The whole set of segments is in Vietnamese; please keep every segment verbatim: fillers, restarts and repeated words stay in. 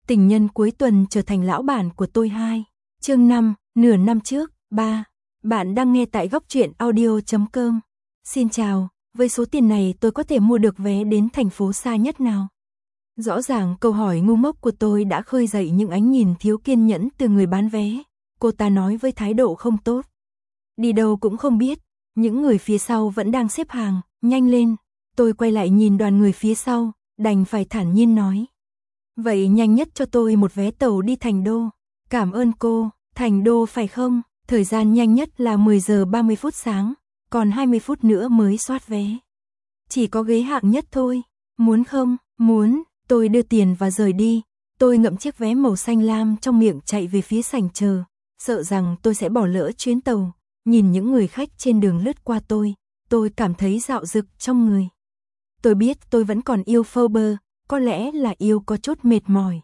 Tình nhân cuối tuần trở thành lão bản của tôi hai. Chương năm, nửa năm trước, ba. Bạn đang nghe tại góc truyện audio chấm com. Xin chào, với số tiền này tôi có thể mua được vé đến thành phố xa nhất nào? Rõ ràng câu hỏi ngu ngốc của tôi đã khơi dậy những ánh nhìn thiếu kiên nhẫn từ người bán vé. Cô ta nói với thái độ không tốt. Đi đâu cũng không biết, những người phía sau vẫn đang xếp hàng, nhanh lên. Tôi quay lại nhìn đoàn người phía sau, đành phải thản nhiên nói. Vậy nhanh nhất cho tôi một vé tàu đi Thành Đô. Cảm ơn cô, Thành Đô phải không? Thời gian nhanh nhất là mười giờ ba mươi phút sáng, còn hai mươi phút nữa mới soát vé. Chỉ có ghế hạng nhất thôi, muốn không? Muốn, tôi đưa tiền và rời đi. Tôi ngậm chiếc vé màu xanh lam trong miệng chạy về phía sảnh chờ, sợ rằng tôi sẽ bỏ lỡ chuyến tàu. Nhìn những người khách trên đường lướt qua tôi, tôi cảm thấy dạo dực trong người. Tôi biết tôi vẫn còn yêu Forbes, có lẽ là yêu có chút mệt mỏi.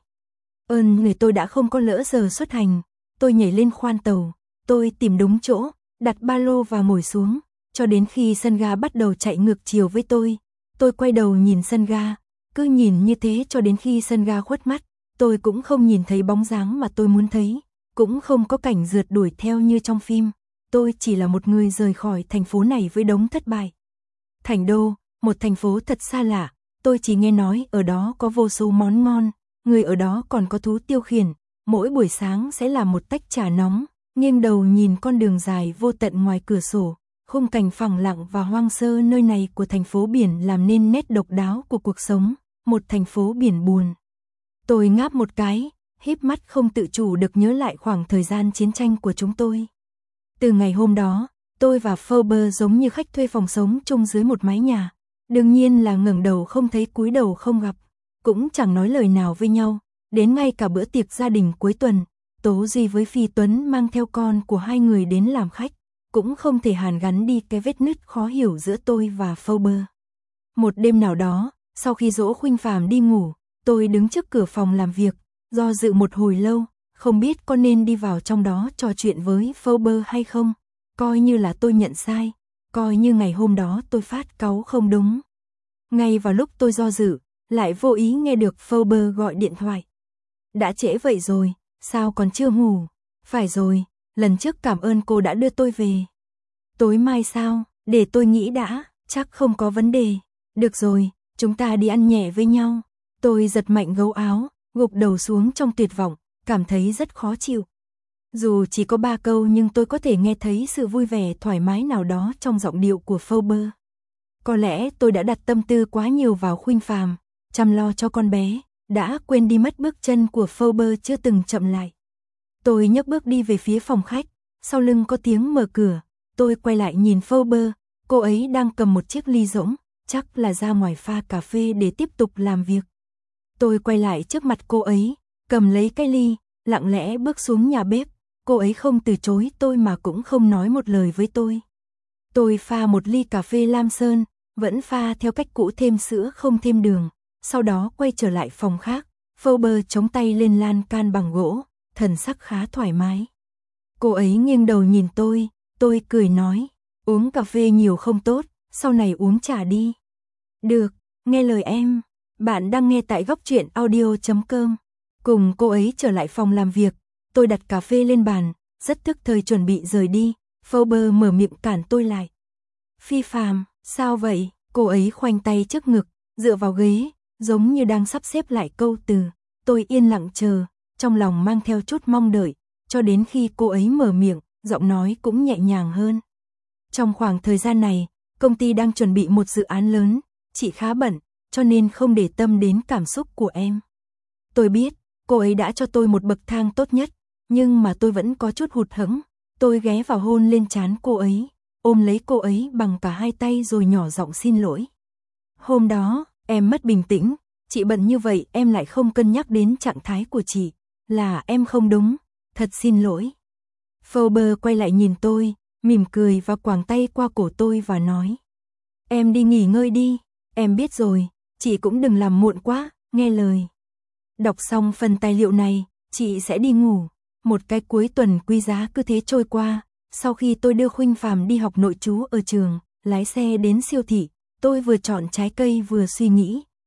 Ơn người tôi đã không có lỡ giờ xuất hành, tôi nhảy lên khoang tàu, tôi tìm đúng chỗ, đặt ba lô và ngồi xuống, cho đến khi sân ga bắt đầu chạy ngược chiều với tôi. Tôi quay đầu nhìn sân ga, cứ nhìn như thế cho đến khi sân ga khuất mắt, tôi cũng không nhìn thấy bóng dáng mà tôi muốn thấy, cũng không có cảnh rượt đuổi theo như trong phim. Tôi chỉ là một người rời khỏi thành phố này với đống thất bại. Thành Đô, một thành phố thật xa lạ, tôi chỉ nghe nói ở đó có vô số món ngon, người ở đó còn có thú tiêu khiển, mỗi buổi sáng sẽ làm một tách trà nóng, nghiêng đầu nhìn con đường dài vô tận ngoài cửa sổ, khung cảnh phẳng lặng và hoang sơ nơi này của thành phố biển làm nên nét độc đáo của cuộc sống, một thành phố biển buồn. Tôi ngáp một cái, híp mắt không tự chủ được nhớ lại khoảng thời gian chiến tranh của chúng tôi. Từ ngày hôm đó, tôi và Forbes giống như khách thuê phòng sống chung dưới một mái nhà. Đương nhiên là ngẩng đầu không thấy cúi đầu không gặp, cũng chẳng nói lời nào với nhau, đến ngay cả bữa tiệc gia đình cuối tuần, Tố Duy với Phi Tuấn mang theo con của hai người đến làm khách, cũng không thể hàn gắn đi cái vết nứt khó hiểu giữa tôi và Forbes. Một đêm nào đó, sau khi dỗ Khuynh Phàm đi ngủ, tôi đứng trước cửa phòng làm việc, do dự một hồi lâu, không biết có nên đi vào trong đó trò chuyện với Forbes hay không, coi như là tôi nhận sai. Coi như ngày hôm đó tôi phát cáu không đúng. Ngay vào lúc tôi do dự, lại vô ý nghe được Forbes gọi điện thoại. Đã trễ vậy rồi, sao còn chưa ngủ? Phải rồi, lần trước cảm ơn cô đã đưa tôi về. Tối mai sao? Để tôi nghĩ đã, chắc không có vấn đề. Được rồi, chúng ta đi ăn nhẹ với nhau. Tôi giật mạnh gấu áo, gục đầu xuống trong tuyệt vọng, cảm thấy rất khó chịu. Dù chỉ có ba câu nhưng tôi có thể nghe thấy sự vui vẻ thoải mái nào đó trong giọng điệu của Forbes. Có lẽ tôi đã đặt tâm tư quá nhiều vào Khuynh Phàm, chăm lo cho con bé, đã quên đi mất bước chân của Forbes chưa từng chậm lại. Tôi nhấc bước đi về phía phòng khách, sau lưng có tiếng mở cửa, tôi quay lại nhìn Forbes, cô ấy đang cầm một chiếc ly rỗng, chắc là ra ngoài pha cà phê để tiếp tục làm việc. Tôi quay lại trước mặt cô ấy, cầm lấy cái ly, lặng lẽ bước xuống nhà bếp. Cô ấy không từ chối tôi mà cũng không nói một lời với tôi. Tôi pha một ly cà phê lam sơn, vẫn pha theo cách cũ thêm sữa không thêm đường, sau đó quay trở lại phòng khác, Forbes chống tay lên lan can bằng gỗ, thần sắc khá thoải mái. Cô ấy nghiêng đầu nhìn tôi, tôi cười nói, uống cà phê nhiều không tốt, sau này uống trà đi. Được, nghe lời em, bạn đang nghe tại góc truyện audio chấm com. Cùng cô ấy trở lại phòng làm việc. Tôi đặt cà phê lên bàn, rất thức thời chuẩn bị rời đi, Forbes mở miệng cản tôi lại. Phi Phàm, sao vậy? Cô ấy khoanh tay trước ngực, dựa vào ghế, giống như đang sắp xếp lại câu từ. Tôi yên lặng chờ, trong lòng mang theo chút mong đợi, cho đến khi cô ấy mở miệng, giọng nói cũng nhẹ nhàng hơn. Trong khoảng thời gian này, công ty đang chuẩn bị một dự án lớn, chị khá bận, cho nên không để tâm đến cảm xúc của em. Tôi biết, cô ấy đã cho tôi một bậc thang tốt nhất. Nhưng mà tôi vẫn có chút hụt hẫng, tôi ghé vào hôn lên trán cô ấy, ôm lấy cô ấy bằng cả hai tay rồi nhỏ giọng xin lỗi. Hôm đó, em mất bình tĩnh, chị bận như vậy em lại không cân nhắc đến trạng thái của chị, là em không đúng, thật xin lỗi. Forbes quay lại nhìn tôi, mỉm cười và quàng tay qua cổ tôi và nói. Em đi nghỉ ngơi đi, em biết rồi, chị cũng đừng làm muộn quá, nghe lời. Đọc xong phần tài liệu này, chị sẽ đi ngủ. Một cái cuối tuần quý giá cứ thế trôi qua, sau khi tôi đưa Khuynh Phàm đi học nội trú ở trường, lái xe đến siêu thị, tôi vừa chọn trái cây vừa suy nghĩ,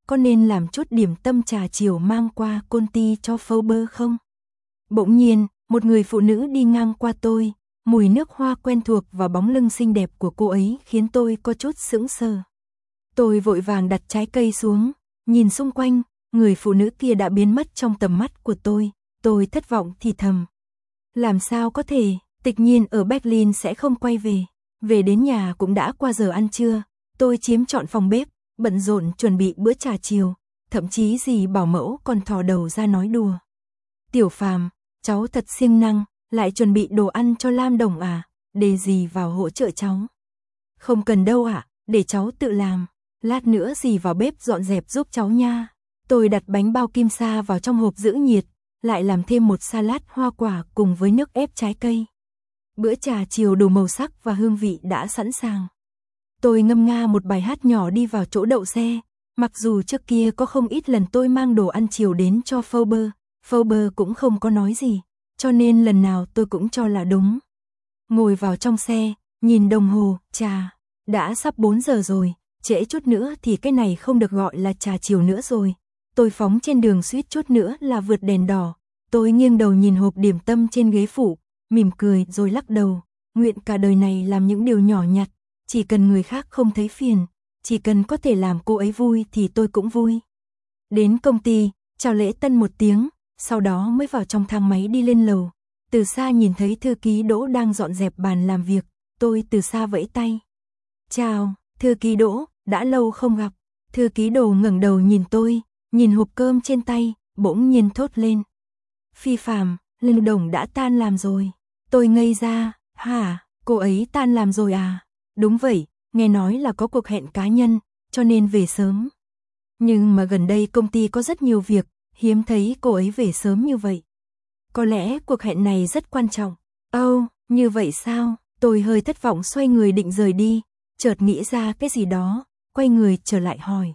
có nên làm chút điểm tâm trà chiều mang qua công ty cho Forbes không? Bỗng nhiên, một người phụ nữ đi ngang qua tôi, mùi nước hoa quen thuộc và bóng lưng xinh đẹp của cô ấy khiến tôi có chút sững sờ. Tôi vội vàng đặt trái cây xuống, nhìn xung quanh, người phụ nữ kia đã biến mất trong tầm mắt của tôi, tôi thất vọng thì thầm. Làm sao có thể, Tịch Nhiên ở Berlin sẽ không quay về, về đến nhà cũng đã qua giờ ăn trưa, tôi chiếm trọn phòng bếp, bận rộn chuẩn bị bữa trà chiều, thậm chí dì bảo mẫu còn thò đầu ra nói đùa. Tiểu Phàm, cháu thật siêng năng, lại chuẩn bị đồ ăn cho Lam Đồng à, để dì vào hỗ trợ cháu. Không cần đâu ạ, à, để cháu tự làm, lát nữa dì vào bếp dọn dẹp giúp cháu nha. Tôi đặt bánh bao kim sa vào trong hộp giữ nhiệt, lại làm thêm một salad hoa quả cùng với nước ép trái cây. Bữa trà chiều đủ màu sắc và hương vị đã sẵn sàng. Tôi ngâm nga một bài hát nhỏ đi vào chỗ đậu xe, mặc dù trước kia có không ít lần tôi mang đồ ăn chiều đến cho Forbes, Forbes cũng không có nói gì, cho nên lần nào tôi cũng cho là đúng. Ngồi vào trong xe, nhìn đồng hồ, trà, đã sắp bốn giờ rồi, trễ chút nữa thì cái này không được gọi là trà chiều nữa rồi. Tôi phóng trên đường suýt chút nữa là vượt đèn đỏ, tôi nghiêng đầu nhìn hộp điểm tâm trên ghế phụ, mỉm cười rồi lắc đầu, nguyện cả đời này làm những điều nhỏ nhặt, chỉ cần người khác không thấy phiền, chỉ cần có thể làm cô ấy vui thì tôi cũng vui. Đến công ty, chào lễ tân một tiếng, sau đó mới vào trong thang máy đi lên lầu. Từ xa nhìn thấy thư ký Đỗ đang dọn dẹp bàn làm việc, tôi từ xa vẫy tay. Chào, thư ký Đỗ, đã lâu không gặp. Thư ký Đồ ngẩng đầu nhìn tôi, nhìn hộp cơm trên tay, bỗng nhiên thốt lên. Phi Phàm, Lâm Đồng đã tan làm rồi. Tôi ngây ra, hả, cô ấy tan làm rồi à? Đúng vậy, nghe nói là có cuộc hẹn cá nhân, cho nên về sớm. Nhưng mà gần đây công ty có rất nhiều việc, hiếm thấy cô ấy về sớm như vậy. Có lẽ cuộc hẹn này rất quan trọng. Âu, oh, như vậy sao? Tôi hơi thất vọng xoay người định rời đi, chợt nghĩ ra cái gì đó, quay người trở lại hỏi.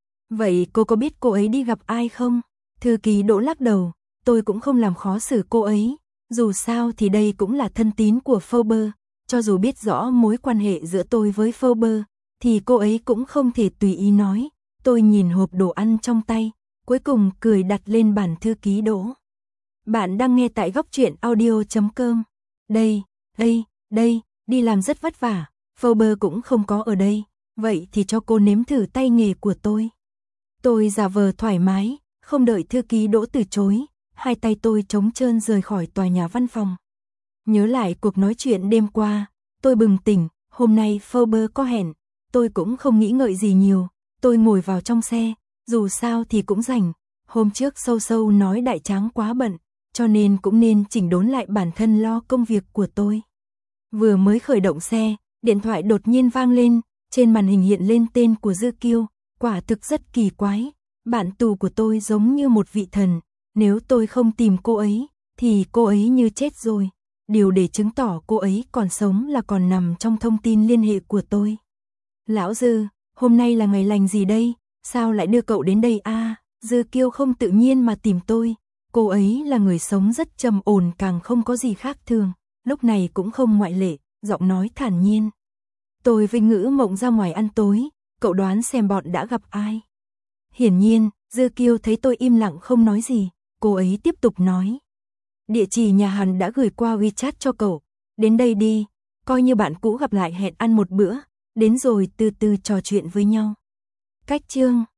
Vậy cô có biết cô ấy đi gặp ai không? Thư ký Đỗ lắc đầu, tôi cũng không làm khó xử cô ấy, dù sao thì đây cũng là thân tín của Forbes, cho dù biết rõ mối quan hệ giữa tôi với Forbes, thì cô ấy cũng không thể tùy ý nói. Tôi nhìn hộp đồ ăn trong tay, cuối cùng cười đặt lên bàn thư ký Đỗ. Bạn đang nghe tại góc truyện audio chấm com. Đây, đây, đây, đi làm rất vất vả, Forbes cũng không có ở đây, vậy thì cho cô nếm thử tay nghề của tôi. Tôi giả vờ thoải mái, không đợi thư ký Đỗ từ chối, hai tay tôi trống trơn rời khỏi tòa nhà văn phòng. Nhớ lại cuộc nói chuyện đêm qua, tôi bừng tỉnh, hôm nay Forbes có hẹn, tôi cũng không nghĩ ngợi gì nhiều, tôi ngồi vào trong xe, dù sao thì cũng rảnh, hôm trước sâu sâu nói đại tráng quá bận, cho nên cũng nên chỉnh đốn lại bản thân lo công việc của tôi. Vừa mới khởi động xe, điện thoại đột nhiên vang lên, trên màn hình hiện lên tên của Dư Kiêu, quả thực rất kỳ quái, bạn tù của tôi giống như một vị thần, nếu tôi không tìm cô ấy, thì cô ấy như chết rồi. Điều để chứng tỏ cô ấy còn sống là còn nằm trong thông tin liên hệ của tôi. Lão Dư, hôm nay là ngày lành gì đây, sao lại đưa cậu đến đây a? À, Dư Kiêu không tự nhiên mà tìm tôi, cô ấy là người sống rất trầm ổn, càng không có gì khác thường, lúc này cũng không ngoại lệ, giọng nói thản nhiên. Tôi với Ngữ Mộng ra ngoài ăn tối, cậu đoán xem bọn đã gặp ai? Hiển nhiên, Dư Kiêu thấy tôi im lặng không nói gì, cô ấy tiếp tục nói. Địa chỉ nhà hắn đã gửi qua WeChat cho cậu, đến đây đi, coi như bạn cũ gặp lại, hẹn ăn một bữa, đến rồi từ từ trò chuyện với nhau. Cách chương